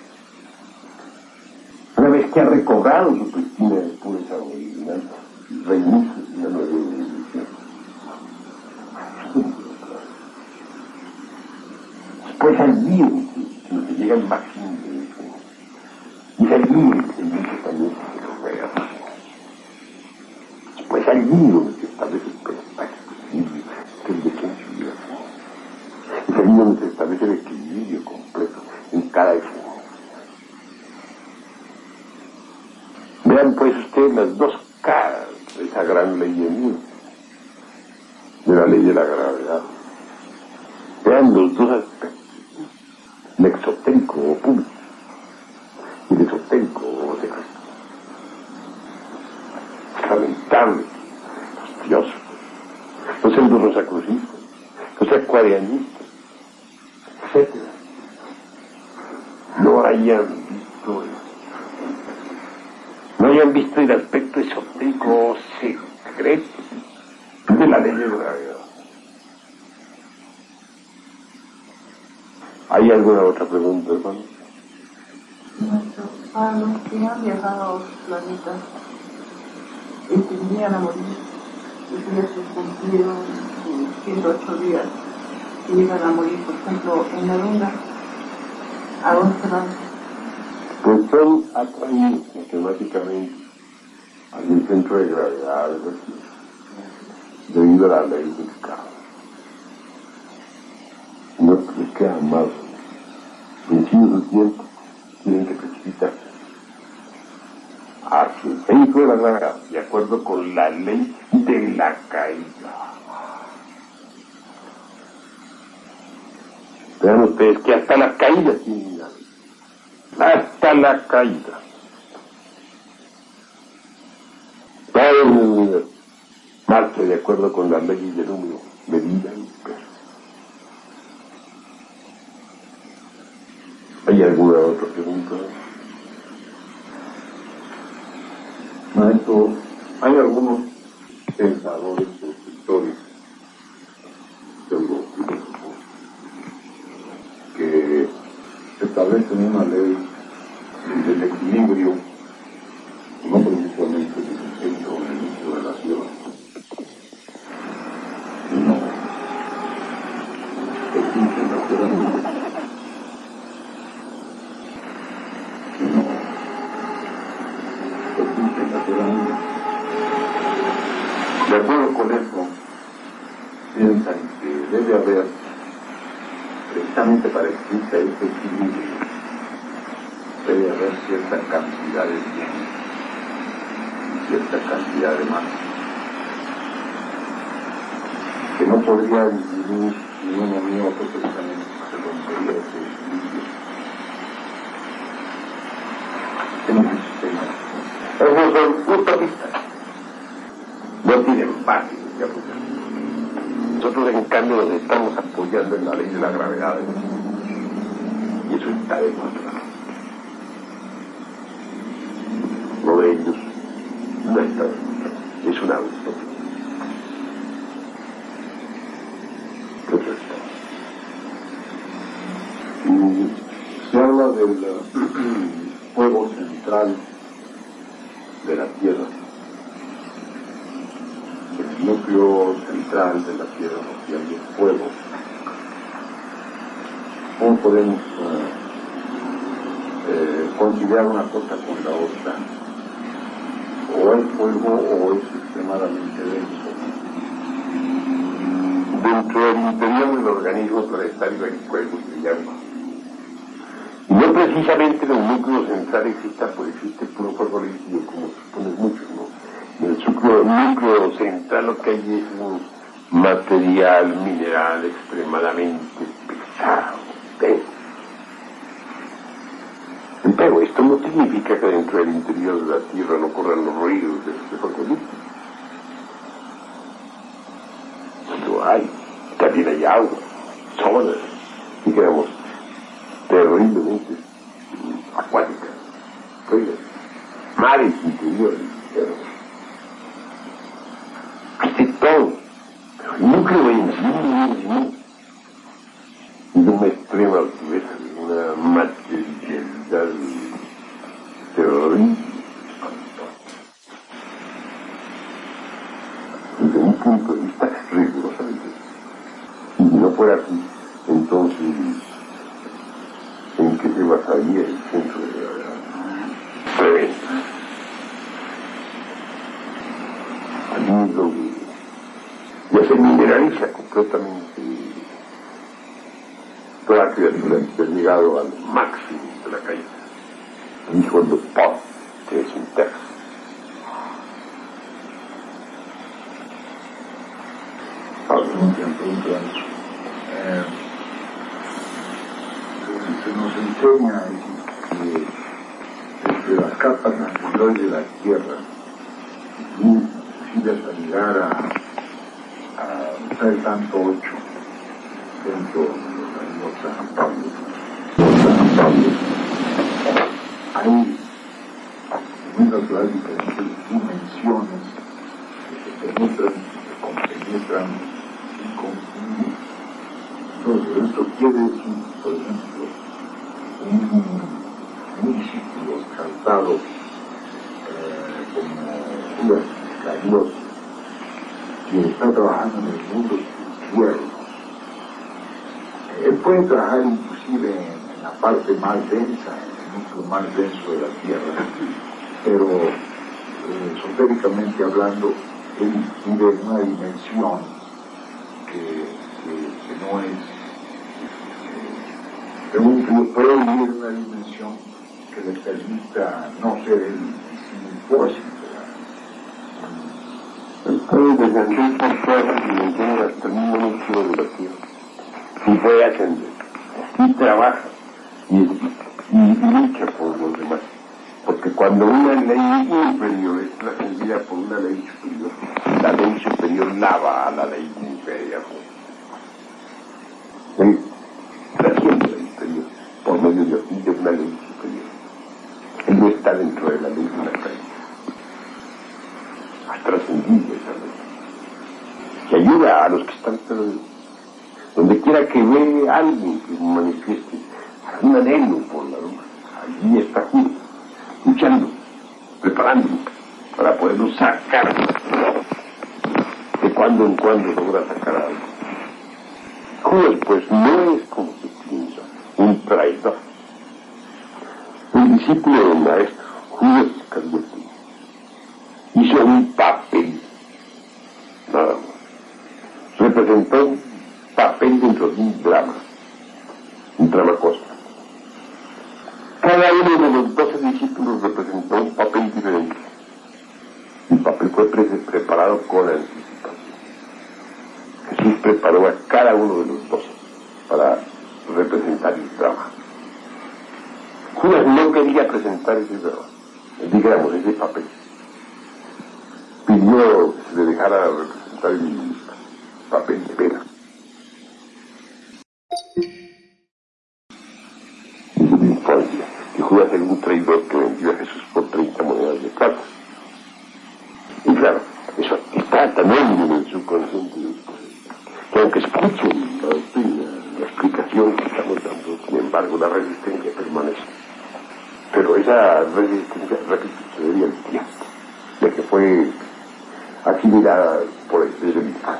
Una vez que ha recobrado su pristina pureza original, reinicia una nueva evolución. Después al límite, que se llega al máximo de eso. Y es el límite, el límite también se lo ve. allí donde se establece el perfecto equilibrio, que es el de sensibilidad. Es allí donde se establece el equilibrio completo en cada escena. Vean pues ustedes las dos caras de esa gran ley de Newton, de la ley de la gravedad. Vean los dos aspectos, el exotérico o público y el esotérico o secreto. Es lamentable, los filósofos, los endorrosacrucistas, los acuarianistas, etcétera, no hayan visto no hayan visto el aspecto esotérico o secreto de la ley de gravedad. ¿Hay alguna otra pregunta, hermano? Para los que han viajado a otros planetas y tendrían a morir, los días se cumplieron ciento ocho días y llegan a morir, por ejemplo, en la Luna, ¿a dónde se van? Pues son atraídos matemáticamente al centro de gravedad de la Tierra, debido a la ley del caos. No les queda más. Vencido su tiempo, tienen que precipitarse hacia el centro de la gravedad, de acuerdo con la ley de la caída. Vean ustedes que hasta la caída tienen la ley. Hasta la caída. Todo el universo marcha de acuerdo con la ley del número, medida y peso. ¿Hay alguna otra pregunta? Maestro, hay algunos pensadores o escritores pseudofilósofos que establecen una ley del equilibrio, no precisamente del centro o del inicio de la Tierra, sino que existen la Tierra misma. De acuerdo con eso, piensan que debe haber, precisamente para que exista ese equilibrio, debe haber cierta cantidad de bien y cierta cantidad de mal, que no podría disminuir ni uno ni otro, precisamente se rompería ese equilibrio en un sistema. Esos son utopistas. No tienen base de apoyar. Nosotros, en cambio, nos estamos apoyando en la ley de la gravedad. Y eso está demostrado. Lo de ellos no está demostrado. Es una utopía. ¿Qué otra está? Se habla del fuego central de la Tierra. El núcleo central de la Tierra nos llama el fuego. ¿Cómo podemos uh, eh, conciliar una cosa con la otra? O es fuego o es extremadamente denso. Dentro del interior del organismo planetario hay fuego que llama. Y no precisamente en el núcleo central exista, pues existe puro fuego líquido, como suponen muchos, ¿no? En el núcleo, núcleo central lo que hay es un material mineral extremadamente pesado, denso. Pero esto no significa que dentro del interior de la Tierra no corran los ríos de este fuego líquido. Lo hay, también hay agua, zonas, digamos, terriblemente acuáticas, frías, mares interiores, hace todo, pero el núcleo en sí es de una extrema altivez, una materialidad terrible. Desde un punto de vista rigurosamente. Si no fuera así, entonces, ¿en qué se basaría el centro de gravedad? Tremendo. Allí donde ya se mineraliza completamente toda criatura que ha llegado al máximo de la caída. Dijo el doctor, que es un texto. Eh, se nos enseña que desde las capas anteriores de la Tierra, si llegas a llegar a, a el tanto ocho dentro de los San Pablo, San Pablo, hay menos las diferentes dimensiones que se penetran, se compenetran y confunden. Entonces, esto quiere decir, por ejemplo, un discípulo exaltado eh, como Judas Iscariote, que está trabajando en el mundo espiritual. Él puede trabajar inclusive en, en la parte más densa, en el núcleo más denso de la Tierra, pero eh, esotéricamente hablando, él vive en una dimensión que, que, que no es, eh, según que puede vivir en una dimensión que le permita no ser el impósito. Él puede descender por todas las dimensiones hasta el mismo núcleo de la Tierra. Y puede ascender, y trabaja, y, y, y lucha por los demás. Porque cuando una ley inferior es trascendida por una ley superior, la ley superior lava a la ley inferior. Él trasciende la inferior por medio de una ley superior. Él no está dentro de la ley de la caída. Ha trascendido esa ley. Que ayuda a los que están perdidos. Donde quiera que ve a alguien que manifieste un anhelo por la luz, allí está Judas, luchando, preparando para poderlo sacar. De cuando en cuando logra sacar algo. Judas, pues, no es como se piensa, un traidor. El discípulo del maestro, Judas Iscariote, hizo un papel, nada más. Representó un papel dentro de un drama, un drama cósmico. Cada uno de los doce discípulos representó un papel diferente. El papel fue pre preparado con anticipación. Jesús preparó a cada uno de los doce para representar el drama. Judas no quería presentar ese drama, digamos, ese papel. Pidió que se le dejara representar el papel de pena. Que Judas era un traidor que vendió a Jesús por treinta monedas de plata. Y claro, eso está también en el subconsciente. Que aunque escuchen la doctrina, la explicación que estamos dando, sin embargo, la resistencia permanece. Pero esa resistencia, repito, se debía al tiempo, de que fue asimilada por el desde el infancia.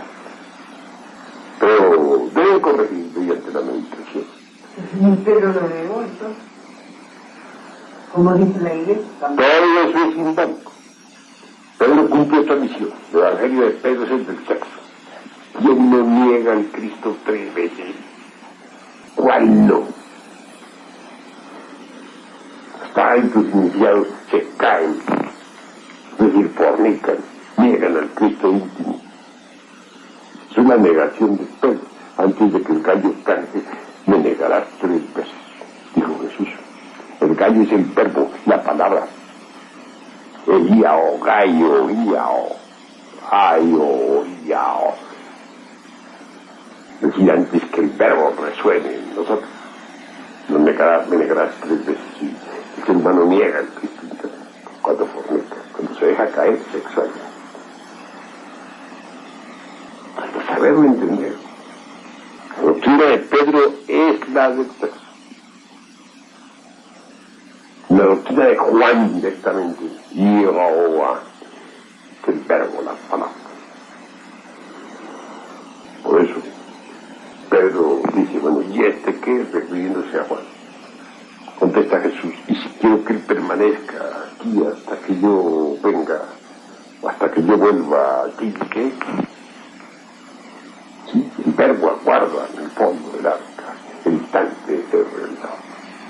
Pero deben corregir mediante la meditación. Pero lo negó entonces, como dice la iglesia también. Todo eso es invento. Pedro cumple esta misión. El evangelio de Pedro es el del sexo. ¿Quién no niega al Cristo tres veces? ¿Cuál no? Hasta altos iniciados se caen, es decir, fornican, niegan al Cristo íntimo. Es una negación de Pedro. Antes de que el gallo cante, me negarás tres veces, dijo Jesús. El gallo es el verbo, la palabra. El iao, gallo, iao, ayo, iao. Es decir, antes que el verbo resuene en nosotros. No negarás, me negarás tres veces. Sí. El ser humano niega el Cristo cuando fornica, cuando se deja caer sexualmente. Hay que saberlo entender. La doctrina de Pedro es la del sexo. La doctrina de Juan directamente, Jehová, que el verbo, la palabra. Por eso, Pedro dice, bueno, ¿y este qué? Refiriéndose a Juan. Contesta Jesús, y si quiero que él permanezca aquí hasta que yo venga, o hasta que que yo vuelva aquí, ¿qué? Sí, el verbo aguarda en el fondo del arca el instante de ser realizado.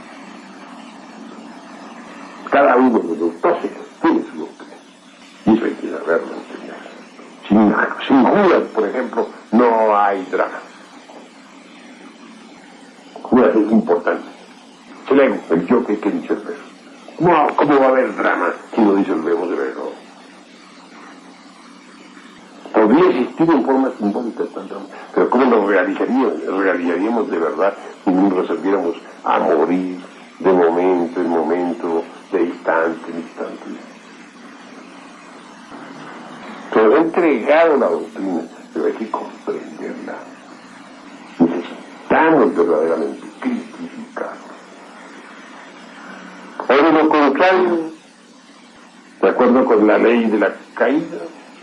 Cada uno de los doce tiene su doctrina, y eso hay que saberlo entender. Sin, sin Judas, por ejemplo, no hay drama. Judas es importante. El ego, el yo que hay que disolver. No, ¿cómo va a haber drama si no disolvemos el ego? Podría existir en forma simbólica el drama, pero ¿cómo lo realizaríamos, realizaríamos de verdad si no resolviéramos a morir de momento en momento, de instante en instante? Pero he entregado la doctrina, pero hay que comprenderla. Necesitamos verdaderamente critificarla. O de lo contrario, de acuerdo con la ley de la caída,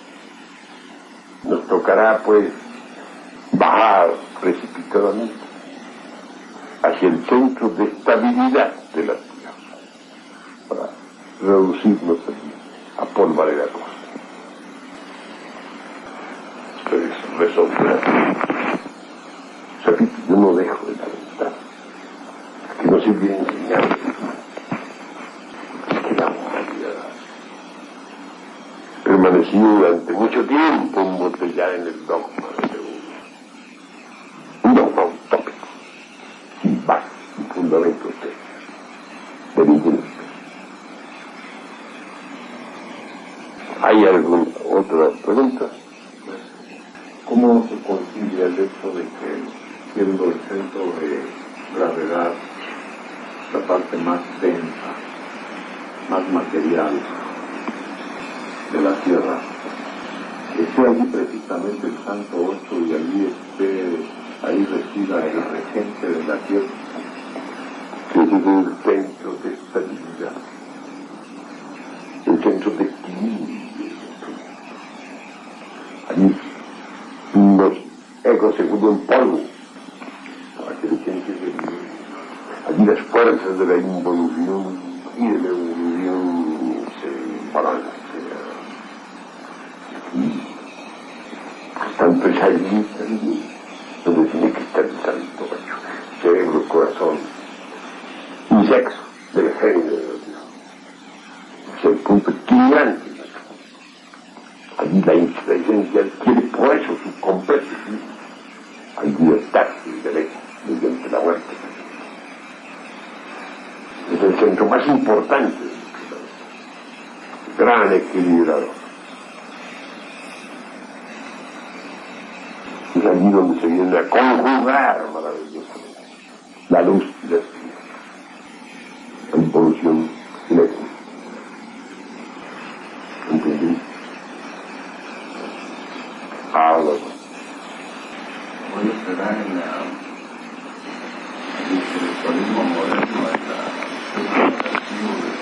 nos tocará pues bajar precipitadamente hacia el centro de estabilidad de la tierra para reducirnos a polvareda cosa. Entonces, resolver. Repito, yo no dejo de lamentar que no se viene enseñando que la humanidad permaneció durante mucho tiempo embotellada en el dogma de un, un dogma utópico, sin base, sin fundamento de ninguna especie. ¿Hay alguna otra pregunta? ¿Cómo se concilia el hecho de que, siendo el centro de gravedad la parte más densa, más material de la Tierra, que sea allí precisamente el Santo Ocho y allí esté, ahí resida el regente de la Tierra? Que es el centro de estabilidad, el centro de equilibrio. Allí los egos se vuelven polvo para que la gente se vive. Allí las fuerzas de la involución y de la evolución se balancean. Tanto es allí también donde tiene que estar el Santo Ocho, cerebro, corazón y sexo del género de Dios. Es el punto equilibrante. Allí la, la esencia adquiere por eso su completo. Hay libertad y derecho mediante la muerte. Es el centro más importante, gran equilibrador. Es allí donde se viene a conjugar maravillosamente la luz y la oscuridad, la involución y la equilibrio. ¿Entendí? Ahora, Bueno, será en la, el espiritualismo moderno, en la representación de,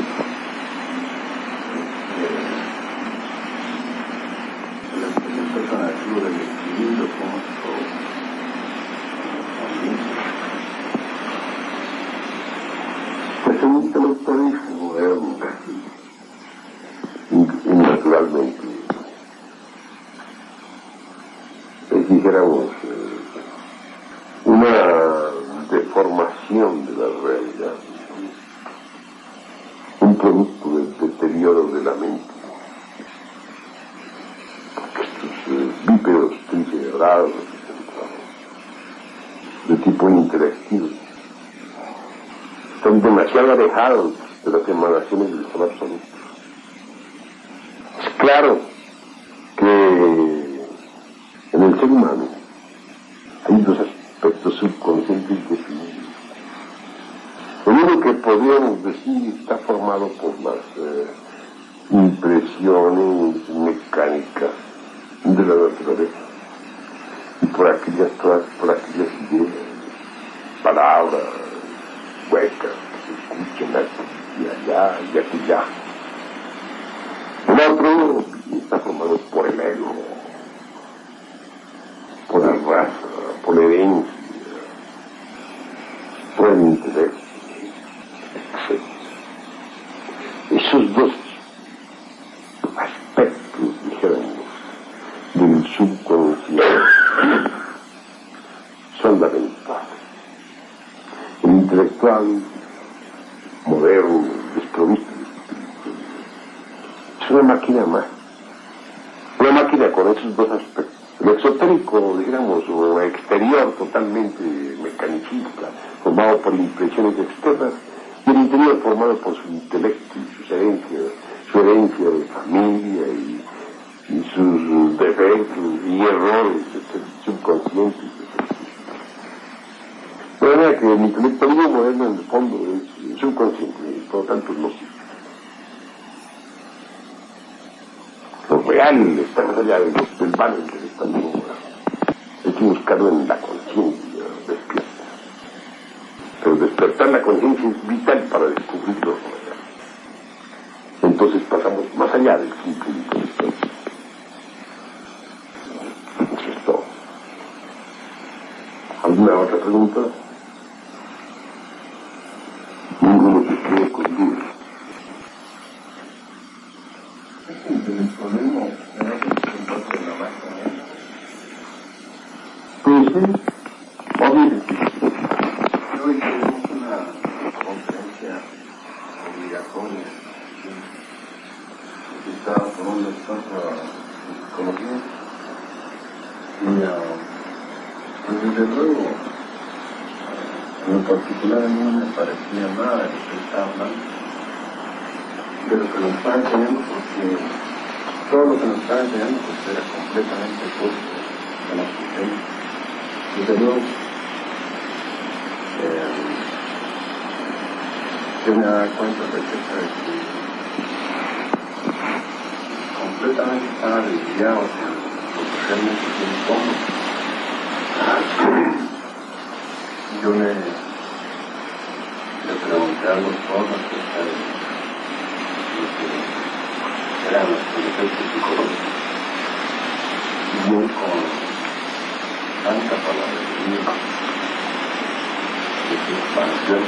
de la representación del equilibrio cósmico también. es un intelectualismo moderno, y naturalmente, es, dijéramos, una deformación de la realidad, un producto del deterioro de la mente. Porque estos eh, bípedos tricebrados de tipo interactivo son demasiado alejados de las emanaciones del ser absoluto. Es claro que en el ser humano hay dos aspectos subconscientes definidos. El uno que podríamos decir está formado por las eh, impresiones mecánicas de la naturaleza y por aquellas, todas, por aquellas ideas, palabras huecas que se escuchan aquí y allá y aquí y allá. El otro está formado por el ego, por la raza, por la herencia, por el intelecto, etcétera. Esos dos aspectos Es una máquina más. Una máquina con esos dos aspectos. El exotérico, digamos, o exterior totalmente mecanicista, formado por impresiones externas, y el interior formado por su intelecto y sus herencias, su herencia de familia y, y sus defectos y errores subconscientes. De manera que el intelectualismo moderno en el fondo es subconsciente y por lo tanto no sirve. Lo real está más allá del, del vano intelectualismo moderno. Hay que buscarlo en la conciencia despierta. Pero despertar la conciencia es vital para descubrir lo real. Entonces pasamos más allá del simple intelectualismo. Eso es todo. ¿Alguna otra pregunta? Ninguno se quede con dudas. El problema era que se encuentra en la máquina. Pues sí, obviamente. Hoy tenemos una conferencia obligatoria visitada por un lector de psicología y uh, pues desde luego en lo particular a mí no me parecía nada de lo que estaba hablando, de lo que nos estaba enseñando, porque todo lo que nos estaba enseñando pues era completamente opuesto a la existencia. Desde luego eh, yo me daba cuenta de que, de que completamente estaba desviado hacia lo que realmente es un fondo. Yo le, le pregunté a los dos acerca de lo que eran los conceptos psicológicos y muy con tanta palabrería de su expansión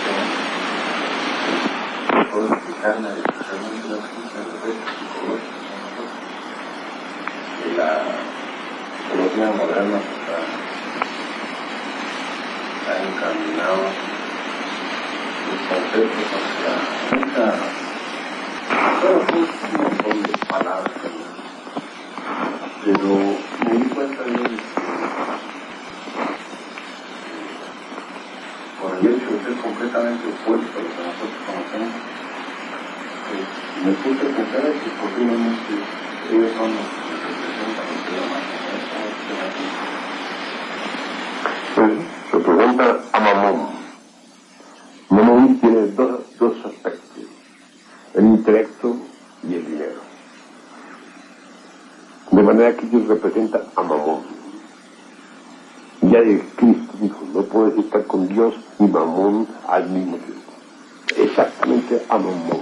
como puedo explicarme de que realmente no existen efectos psicológicos en nosotros, que la psicología moderna está ha encaminado los conceptos hacia mucha, bueno, pues un montón de palabras, pero me di cuenta de que por el hecho de ser completamente opuesto a lo que nosotros conocemos, pues, me puse a pensar que posiblemente ellos son los que representan lo que la máquina es. Se pregunta a Mamón. Mamón tiene dos, dos aspectos, el intelecto y el dinero. De manera que ellos representan a Mamón. Ya el Cristo dijo, no puedes estar con Dios y Mamón al mismo tiempo. Exactamente a Mamón.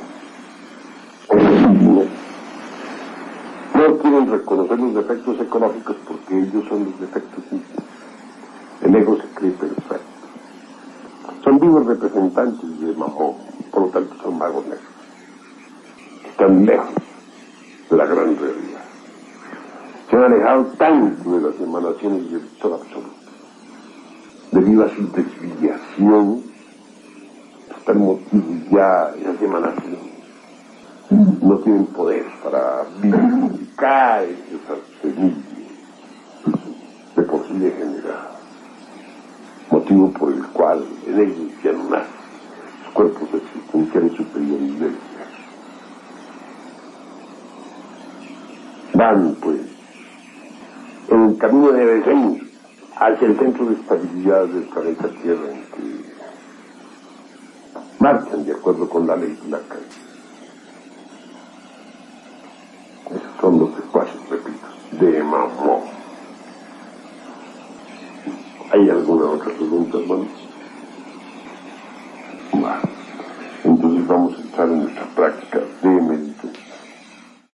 No quieren reconocer los defectos ecológicos porque ellos son los defectos mismos. El ego se cree perfecto. Son vivos representantes de Mamón, por lo tanto son magos negros. Están lejos de la gran realidad. Se han alejado tanto de las emanaciones del todo absoluto. Debido a su desviación, están motivos ya esas emanaciones. No tienen poder para vivificar esas semillas de por sí degeneradas. Motivo por el cual en ellos ya no nacen los cuerpos existenciales superiores del universo. Van, pues, en el camino de descenso hacia el centro de estabilidad del planeta Tierra, en que marchan de acuerdo con la ley de la caída. Esos son los espacios, repito, de Mamón. ¿Hay alguna otra pregunta, hermanos? Bueno, entonces vamos a entrar en nuestra práctica de meditación.